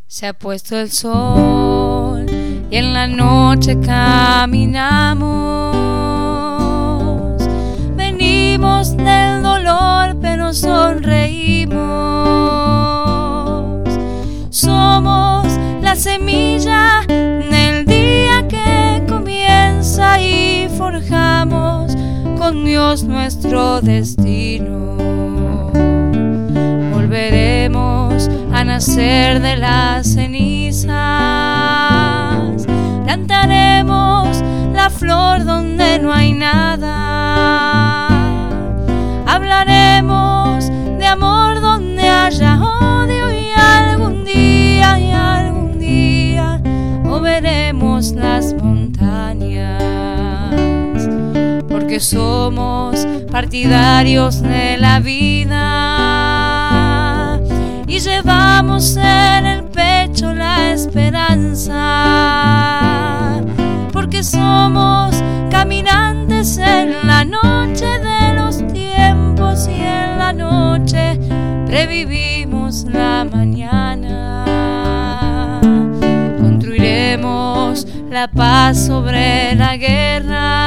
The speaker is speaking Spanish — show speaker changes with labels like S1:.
S1: Se ha puesto el sol y en la noche caminamos. Venimos del dolor pero sonreímos. Somos la semilla del día que comienza y forjamos con Dios nuestro destino. Volveremos a nacer de las cenizas, plantaremos la flor donde no hay nada, hablaremos de amor donde haya odio y algún día moveremos las montañas, porque somos partidarios de la vida y llevamos en el pecho la esperanza, porque somos caminantes en la noche de los tiempos y en la noche previvimos la mañana. Construiremos la paz sobre la guerra